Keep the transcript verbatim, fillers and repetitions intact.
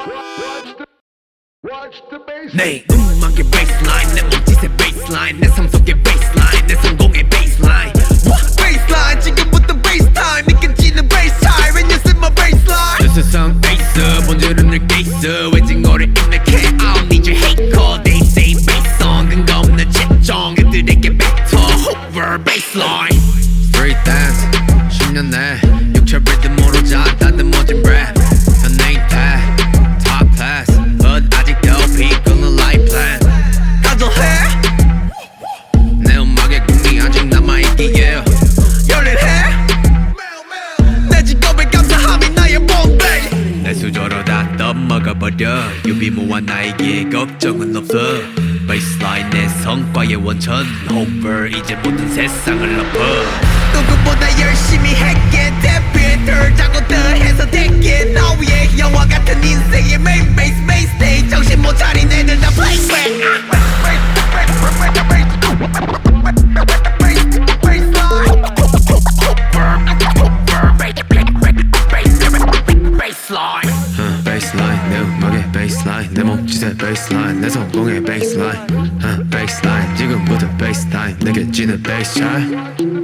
내 음악의 baseline, 내 몸짓의 baseline, 내 삶 속의 baseline, 내 성공의 baseline. baseline 지금부터 base time, 느껴지는 bass time when you see my baseline. 저 세상 ace 본질은 늘 case, 외징어를 입력해 I don't need your hate call. They say bass song 근거 없는 채정 그들에게 뱉어 over baseline. Street dance 십 년 내 육체 리듬으로 자다듬 멋진 랩. 연예인 탓 top class but 아직도 비끄는 life plan. 다져해 내 음악에 꿈이 아직 남아있기에 열일해 내 직업에 감사함이 나의 몽베이. 내 수저로 다 떠먹어버려 유비무한 나에게 걱정은 없어. Baseline 내 성과의 원천 over 이제 모든 세상을 엎어. 누구보다 열심히 했기에 대피들 자고 더해서 됐기에 너 위에 영화 같은 인생의 main base main stage. 정신 못 차린 애들 다 playback. uh, Baseline 내 음악의 baseline, 내 몸짓의 baseline, 내 성공의 baseline. uh, Baseline 지금부터 bass time, 느껴지는 bass chart.